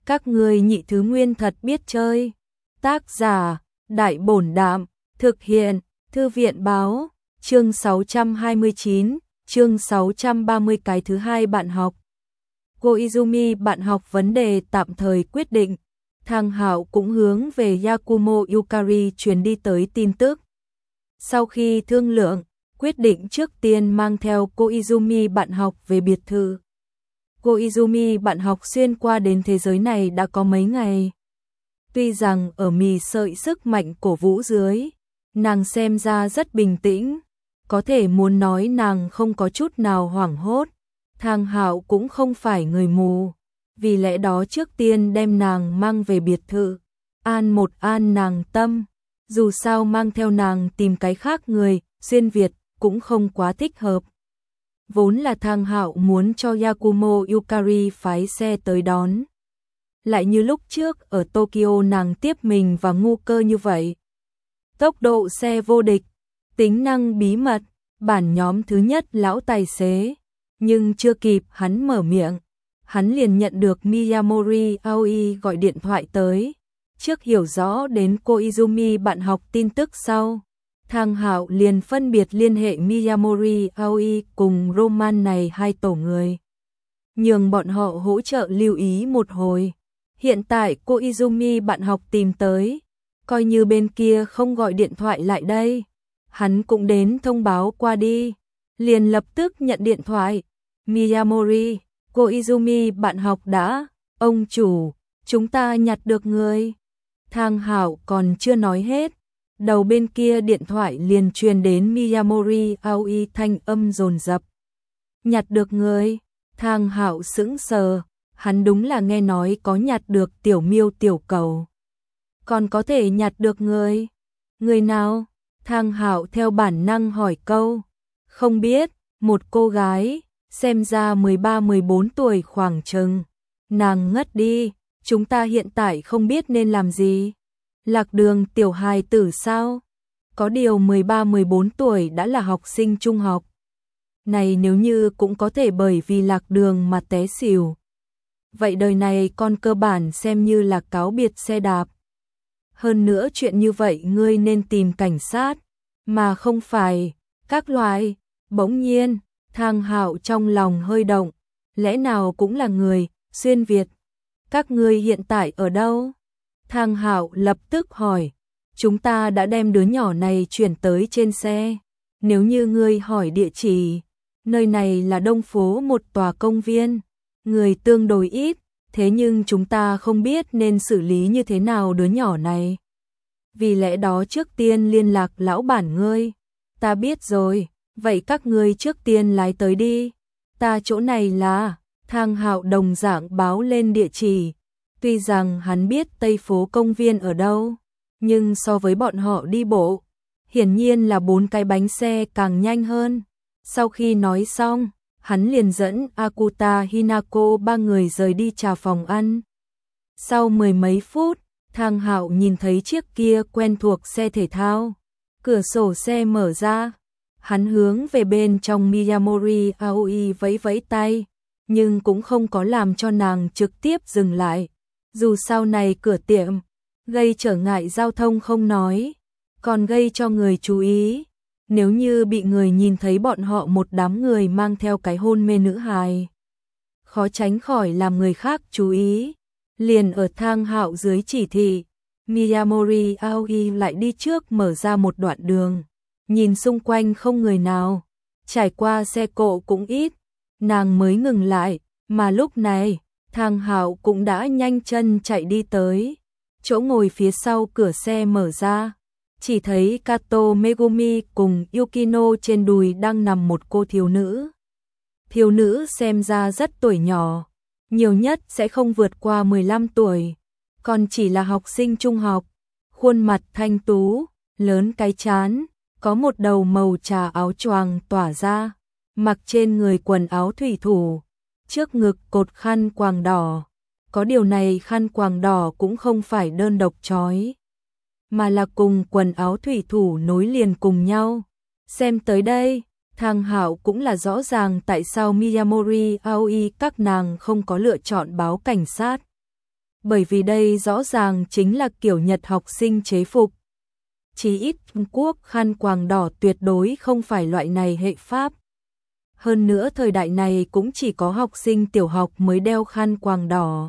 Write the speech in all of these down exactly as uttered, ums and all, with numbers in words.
Các ngươi nhị thứ nguyên thật biết chơi. Tác giả, Đại Bổn Đạm, thực hiện, Thư viện Báo, chương sáu trăm hai mươi chín, chương sáu trăm ba mươi cái thứ hai bạn học. Koizumi bạn học vấn đề tạm thời quyết định, Thang Hạo cũng hướng về Yakumo Yukari truyền đi tới tin tức. Sau khi thương lượng, quyết định trước tiên mang theo Koizumi bạn học về biệt thự. Koizumi bạn học xuyên qua đến thế giới này đã có mấy ngày. Tuy rằng ở mì sợi sức mạnh cổ vũ dưới, nàng xem ra rất bình tĩnh, có thể muốn nói nàng không có chút nào hoảng hốt. Thang Hạo cũng không phải người mù, vì lẽ đó trước tiên đem nàng mang về biệt thự, an một an nàng tâm. Dù sao mang theo nàng tìm cái khác người, xuyên Việt cũng không quá thích hợp. Vốn là Thang Hạo muốn cho Yakumo Yukari phái xe tới đón. Lại như lúc trước ở Tokyo nàng tiếp mình và ngu cơ như vậy. Tốc độ xe vô địch, tính năng bí mật, bản nhóm thứ nhất lão tài xế. Nhưng chưa kịp hắn mở miệng, hắn liền nhận được Miyamori Aoi gọi điện thoại tới. Trước hiểu rõ đến Koizumi bạn học tin tức sau, Thang Hạo liền phân biệt liên hệ Miyamori Aoi cùng Roman này hai tổ người, nhường bọn họ hỗ trợ lưu ý một hồi. Hiện tại Koizumi bạn học tìm tới, coi như bên kia không gọi điện thoại lại đây, hắn cũng đến thông báo qua đi, liền lập tức nhận điện thoại. Miyamori, Koizumi bạn học đã, ông chủ, chúng ta nhặt được người. Thang Hạo còn chưa nói hết, đầu bên kia điện thoại liền truyền đến Miyamori Aoi thanh âm dồn dập. Nhặt được người, Thang Hạo sững sờ, hắn đúng là nghe nói có nhặt được tiểu miêu tiểu cầu. Còn có thể nhặt được người. Người nào? Thang Hạo theo bản năng hỏi câu. Không biết, một cô gái, xem ra mười ba mười bốn tuổi khoảng chừng. Nàng ngất đi, chúng ta hiện tại không biết nên làm gì. Lạc Đường tiểu hài tử sao? Có điều mười ba mười bốn tuổi đã là học sinh trung học. Này nếu như cũng có thể bởi vì Lạc Đường mà té xỉu. Vậy đời này con cơ bản xem như là cáo biệt xe đạp. Hơn nữa chuyện như vậy ngươi nên tìm cảnh sát, mà không phải các loại. Bỗng nhiên, Thang Hạo trong lòng hơi động, lẽ nào cũng là người xuyên Việt. Các ngươi hiện tại ở đâu? Thang Hạo lập tức hỏi. Chúng ta đã đem đứa nhỏ này chuyển tới trên xe. Nếu như ngươi hỏi địa chỉ, nơi này là đông phố một tòa công viên, người tương đối ít, thế nhưng chúng ta không biết nên xử lý như thế nào đứa nhỏ này. Vì lẽ đó trước tiên liên lạc lão bản ngươi. Ta biết rồi, vậy các ngươi trước tiên lái tới đi. Ta chỗ này là, Thang Hạo đồng dạng báo lên địa chỉ. Tuy rằng hắn biết Tây phố công viên ở đâu, nhưng so với bọn họ đi bộ, hiển nhiên là bốn cái bánh xe càng nhanh hơn. Sau khi nói xong, hắn liền dẫn Akuta Hinako ba người rời đi trà phòng ăn. Sau mười mấy phút, Thang Hạo nhìn thấy chiếc kia quen thuộc xe thể thao. Cửa sổ xe mở ra, hắn hướng về bên trong Miyamori Aoi vẫy vẫy tay, nhưng cũng không có làm cho nàng trực tiếp dừng lại. Dù sau này cửa tiệm, gây trở ngại giao thông không nói, còn gây cho người chú ý. Nếu như bị người nhìn thấy bọn họ một đám người mang theo cái hôn mê nữ hài, khó tránh khỏi làm người khác chú ý. Liền ở Thang Hạo dưới chỉ thị, Miyamori Aoi lại đi trước mở ra một đoạn đường, nhìn xung quanh không người nào, trải qua xe cộ cũng ít, nàng mới ngừng lại, mà lúc này, Thang Hạo cũng đã nhanh chân chạy đi tới. Chỗ ngồi phía sau cửa xe mở ra, chỉ thấy Kato Megumi cùng Yukino trên đùi đang nằm một cô thiếu nữ. Thiếu nữ xem ra rất tuổi nhỏ, nhiều nhất sẽ không vượt qua mười lăm tuổi, còn chỉ là học sinh trung học, khuôn mặt thanh tú, lớn cái trán, có một đầu màu trà áo choàng tỏa ra, mặc trên người quần áo thủy thủ, trước ngực cột khăn quàng đỏ. Có điều này khăn quàng đỏ cũng không phải đơn độc trói, mà là cùng quần áo thủy thủ nối liền cùng nhau. Xem tới đây, Thang Hạo cũng là rõ ràng tại sao Miyamori Aoi các nàng không có lựa chọn báo cảnh sát. bởi vì đây rõ ràng chính là kiểu Nhật học sinh chế phục. Chí ít Trung Quốc khăn quàng đỏ tuyệt đối không phải loại này hệ pháp. Hơn nữa thời đại này cũng chỉ có học sinh tiểu học mới đeo khăn quàng đỏ.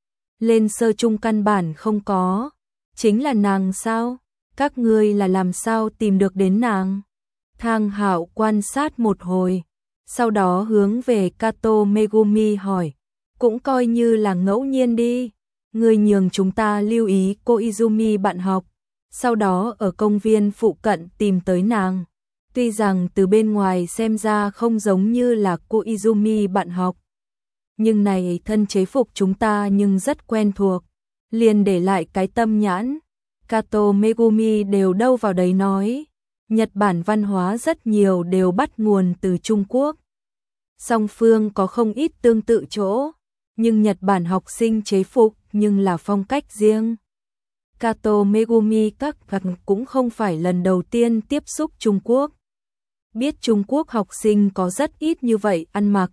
Lên sơ trung căn bản không có. Chính là nàng sao? Các ngươi là làm sao tìm được đến nàng? Thang Hạo quan sát một hồi, sau đó hướng về Kato Megumi hỏi, cũng coi như là ngẫu nhiên đi. Ngươi nhường chúng ta lưu ý cô Izumi bạn học, sau đó ở công viên phụ cận tìm tới nàng. Tuy rằng từ bên ngoài xem ra không giống như là cô Izumi bạn học, nhưng này thân chế phục chúng ta nhưng rất quen thuộc, liền để lại cái tâm nhãn. Kato Megumi đều đâu vào đấy nói, Nhật Bản văn hóa rất nhiều đều bắt nguồn từ Trung Quốc. Song phương có không ít tương tự chỗ, nhưng Nhật Bản học sinh chế phục nhưng là phong cách riêng. Kato Megumi các cũng không phải lần đầu tiên tiếp xúc Trung Quốc. Biết Trung Quốc học sinh có rất ít như vậy ăn mặc,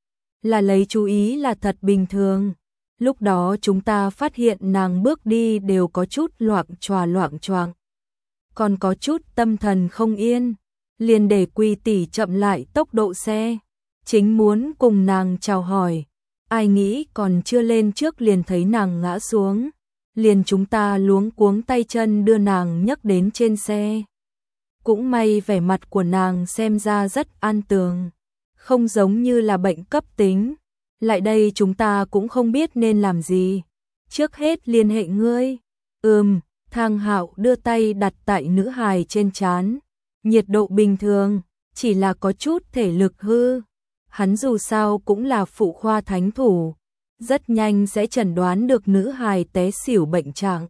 là lấy chú ý là thật bình thường. Lúc đó chúng ta phát hiện nàng bước đi đều có chút loạng choạng loạng choạng, còn có chút tâm thần không yên, liền để Quy tỷ chậm lại tốc độ xe, chính muốn cùng nàng chào hỏi, ai nghĩ còn chưa lên trước liền thấy nàng ngã xuống, liền chúng ta luống cuống tay chân đưa nàng nhấc đến trên xe. Cũng may vẻ mặt của nàng xem ra rất an tường, không giống như là bệnh cấp tính. Lại đây chúng ta cũng không biết nên làm gì. Trước hết liên hệ ngươi. Ừm, Thang Hạo đưa tay đặt tại nữ hài trên trán. Nhiệt độ bình thường, chỉ là có chút thể lực hư. Hắn dù sao cũng là phụ khoa thánh thủ, rất nhanh sẽ chẩn đoán được nữ hài té xỉu bệnh trạng.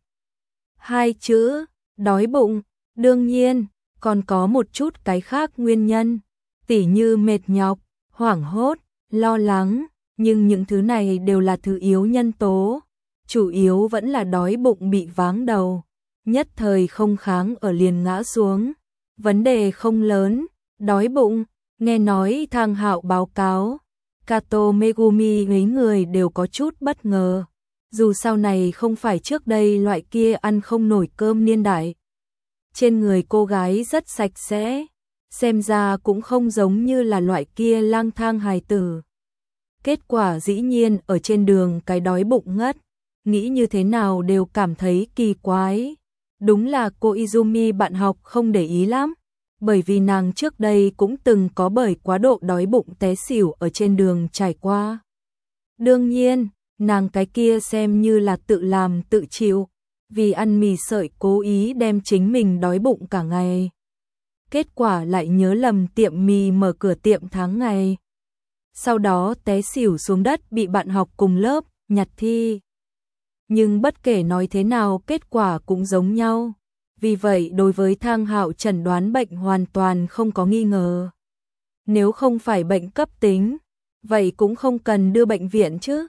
Hai chữ, đói bụng, đương nhiên, còn có một chút cái khác nguyên nhân, tỉ như mệt nhọc, hoảng hốt, lo lắng. Nhưng những thứ này đều là thứ yếu nhân tố, chủ yếu vẫn là đói bụng bị váng đầu, nhất thời không kháng ở liền ngã xuống. Vấn đề không lớn, đói bụng, nghe nói Thang Hạo báo cáo, Kato Megumi mấy người đều có chút bất ngờ, dù sau này không phải trước đây loại kia ăn không nổi cơm niên đại. Trên người cô gái rất sạch sẽ, xem ra cũng không giống như là loại kia lang thang hài tử. Kết quả dĩ nhiên ở trên đường cái đói bụng ngất, nghĩ như thế nào đều cảm thấy kỳ quái. Đúng là cô Izumi bạn học không để ý lắm, bởi vì nàng trước đây cũng từng có bởi quá độ đói bụng té xỉu ở trên đường trải qua. Đương nhiên, nàng cái kia xem như là tự làm tự chịu, vì ăn mì sợi cố ý đem chính mình đói bụng cả ngày. Kết quả lại nhớ lầm tiệm mì mở cửa tiệm tháng ngày. Sau đó té xỉu xuống đất bị bạn học cùng lớp nhặt thi. Nhưng bất kể nói thế nào kết quả cũng giống nhau. Vì vậy đối với Thang Hạo chẩn đoán bệnh hoàn toàn không có nghi ngờ. Nếu không phải bệnh cấp tính, vậy cũng không cần đưa bệnh viện chứ.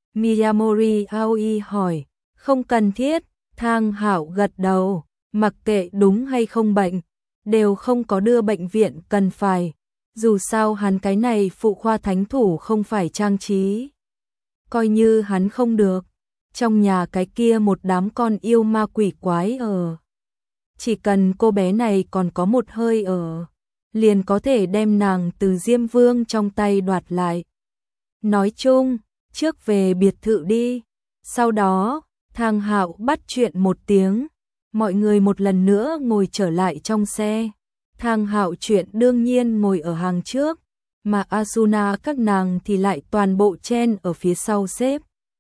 Miyamori Aoi hỏi, không cần thiết. Thang Hạo gật đầu, mặc kệ đúng hay không bệnh, đều không có đưa bệnh viện cần phải. Dù sao hắn cái này phụ khoa thánh thủ không phải trang trí. Coi như hắn không được, trong nhà cái kia một đám con yêu ma quỷ quái ở. Chỉ cần cô bé này còn có một hơi ở, liền có thể đem nàng từ Diêm Vương trong tay đoạt lại. Nói chung, trước về biệt thự đi. Sau đó, Thang Hạo bắt chuyện một tiếng, mọi người một lần nữa ngồi trở lại trong xe. Thang Hạo chuyện đương nhiên ngồi ở hàng trước, mà Asuna các nàng thì lại toàn bộ chen ở phía sau xếp.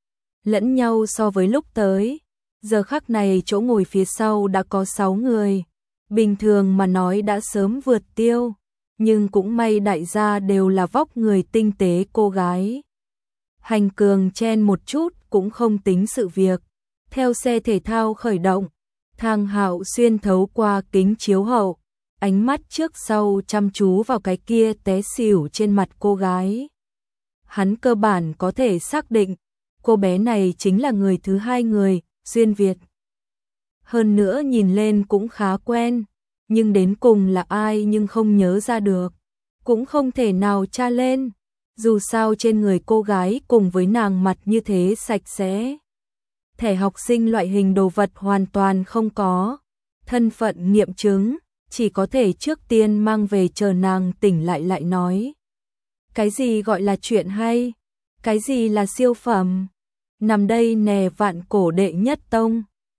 Lẫn nhau so với lúc tới, giờ khắc này chỗ ngồi phía sau đã có sáu người, bình thường mà nói đã sớm vượt tiêu, nhưng cũng may đại gia đều là vóc người tinh tế cô gái. Hành cường chen một chút cũng không tính sự việc. Theo xe thể thao khởi động, Thang Hạo xuyên thấu qua kính chiếu hậu, ánh mắt trước sau chăm chú vào cái kia té xỉu trên mặt cô gái. Hắn cơ bản có thể xác định, cô bé này chính là người thứ hai người, Duyên Việt. Hơn nữa nhìn lên cũng khá quen, nhưng đến cùng là ai nhưng không nhớ ra được, cũng không thể nào tra lên. Dù sao trên người cô gái cùng với nàng mặt như thế sạch sẽ, thẻ học sinh loại hình đồ vật hoàn toàn không có thân phận nghiệm chứng, chỉ có thể trước tiên mang về chờ nàng tỉnh lại lại nói. Cái gì gọi là chuyện hay? Cái gì là siêu phẩm? Nằm đây nè vạn cổ đệ nhất tông.